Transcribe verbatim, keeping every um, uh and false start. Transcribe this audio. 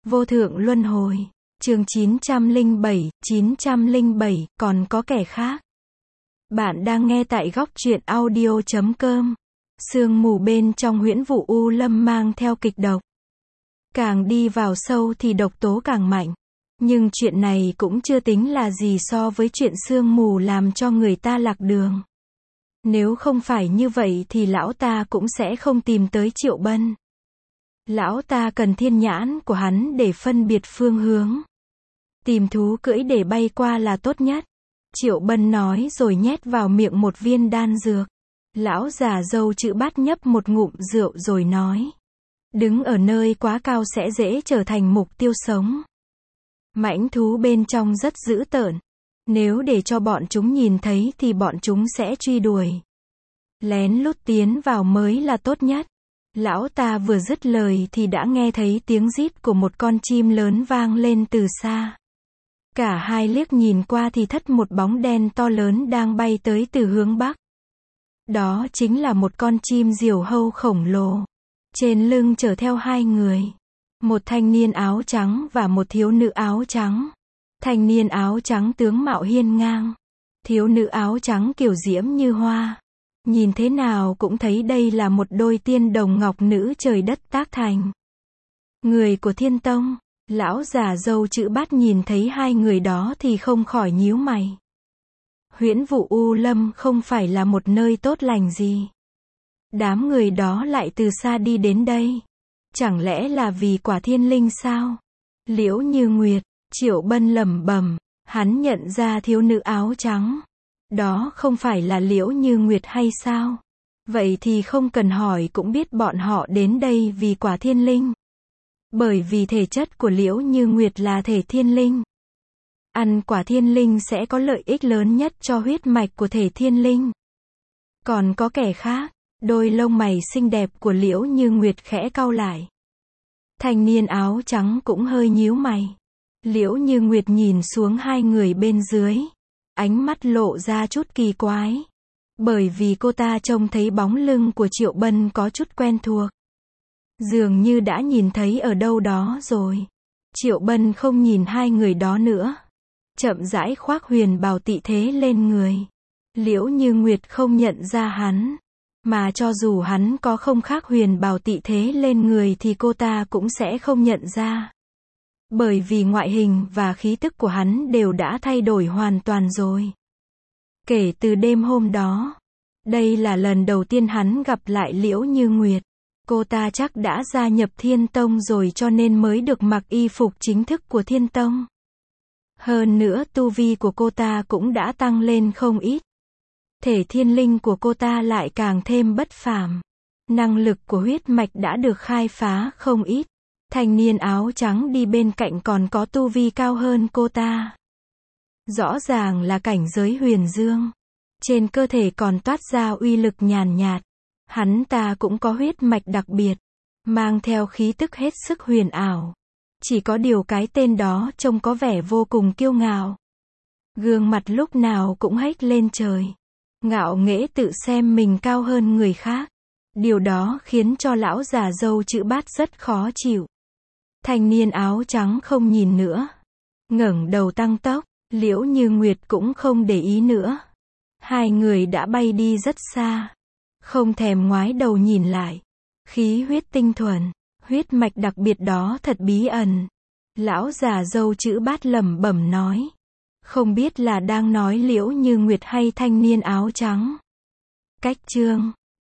Vô thượng luân hồi. Chương chín trăm lẻ bảy, chín trăm lẻ bảy, còn có kẻ khác. Bạn đang nghe tại góc truyện audio chấm com. Sương mù bên trong huyễn vụ U Lâm mang theo kịch độc. Càng đi vào sâu thì độc tố càng mạnh. Nhưng chuyện này cũng chưa tính là gì so với chuyện sương mù làm cho người ta lạc đường. Nếu không phải như vậy thì lão ta cũng sẽ không tìm tới Triệu Bân. Lão ta cần thiên nhãn của hắn để phân biệt phương hướng. Tìm thú cưỡi để bay qua là tốt nhất. Triệu Bân nói rồi nhét vào miệng một viên đan dược. Lão già râu chữ Bát nhấp một ngụm rượu rồi nói. Đứng ở nơi quá cao sẽ dễ trở thành mục tiêu sống. Mãnh thú bên trong rất dữ tợn. Nếu để cho bọn chúng nhìn thấy thì bọn chúng sẽ truy đuổi. Lén lút tiến vào mới là tốt nhất. Lão ta vừa dứt lời thì đã nghe thấy tiếng rít của một con chim lớn vang lên từ xa. Cả hai liếc nhìn qua thì thất một bóng đen to lớn đang bay tới từ hướng bắc. Đó chính là một con chim diều hâu khổng lồ. Trên lưng chở theo hai người. Một thanh niên áo trắng và một thiếu nữ áo trắng. Thanh niên áo trắng tướng mạo hiên ngang. Thiếu nữ áo trắng kiều diễm như hoa. Nhìn thế nào cũng thấy đây là một đôi tiên đồng ngọc nữ trời đất tác thành. Người của Thiên Tông. Lão già râu chữ Bát nhìn thấy hai người đó thì không khỏi nhíu mày. Huyễn vụ U Lâm không phải là một nơi tốt lành gì. Đám người đó lại từ xa đi đến đây. Chẳng lẽ là vì quả thiên linh sao? Liễu Như Nguyệt, Triệu Bân lẩm bẩm, hắn nhận ra thiếu nữ áo trắng. Đó không phải là Liễu Như Nguyệt hay sao? Vậy thì không cần hỏi cũng biết bọn họ đến đây vì quả thiên linh. Bởi vì thể chất của Liễu Như Nguyệt là thể thiên linh. Ăn quả thiên linh sẽ có lợi ích lớn nhất cho huyết mạch của thể thiên linh. Còn có kẻ khác, đôi lông mày xinh đẹp của Liễu Như Nguyệt khẽ cau lại. Thanh niên áo trắng cũng hơi nhíu mày. Liễu Như Nguyệt nhìn xuống hai người bên dưới. Ánh mắt lộ ra chút kỳ quái. Bởi vì cô ta trông thấy bóng lưng của Triệu Bân có chút quen thuộc. Dường như đã nhìn thấy ở đâu đó rồi. Triệu Bân không nhìn hai người đó nữa. Chậm rãi khoác huyền bào tị thế lên người. Liễu Như Nguyệt không nhận ra hắn. Mà cho dù hắn có không khác huyền bào tị thế lên người thì cô ta cũng sẽ không nhận ra. Bởi vì ngoại hình và khí tức của hắn đều đã thay đổi hoàn toàn rồi. Kể từ đêm hôm đó, đây là lần đầu tiên hắn gặp lại Liễu Như Nguyệt. Cô ta chắc đã gia nhập Thiên Tông rồi cho nên mới được mặc y phục chính thức của Thiên Tông. Hơn nữa tu vi của cô ta cũng đã tăng lên không ít. Thể thiên linh của cô ta lại càng thêm bất phàm. Năng lực của huyết mạch đã được khai phá không ít. Thanh niên áo trắng đi bên cạnh còn có tu vi cao hơn cô ta. Rõ ràng là cảnh giới huyền dương. Trên cơ thể còn toát ra uy lực nhàn nhạt. Hắn ta cũng có huyết mạch đặc biệt. Mang theo khí tức hết sức huyền ảo. Chỉ có điều cái tên đó trông có vẻ vô cùng kiêu ngạo. Gương mặt lúc nào cũng hếch lên trời. Ngạo nghễ tự xem mình cao hơn người khác. Điều đó khiến cho lão già râu chữ Bát rất khó chịu. Thanh niên áo trắng không nhìn nữa. Ngẩng đầu tăng tốc. Liễu Như Nguyệt cũng không để ý nữa. Hai người đã bay đi rất xa. Không thèm ngoái đầu nhìn lại. Khí huyết tinh thuần. Huyết mạch đặc biệt đó thật bí ẩn. Lão già râu chữ Bát lẩm bẩm nói. Không biết là đang nói Liễu Như Nguyệt hay thanh niên áo trắng. Cách chương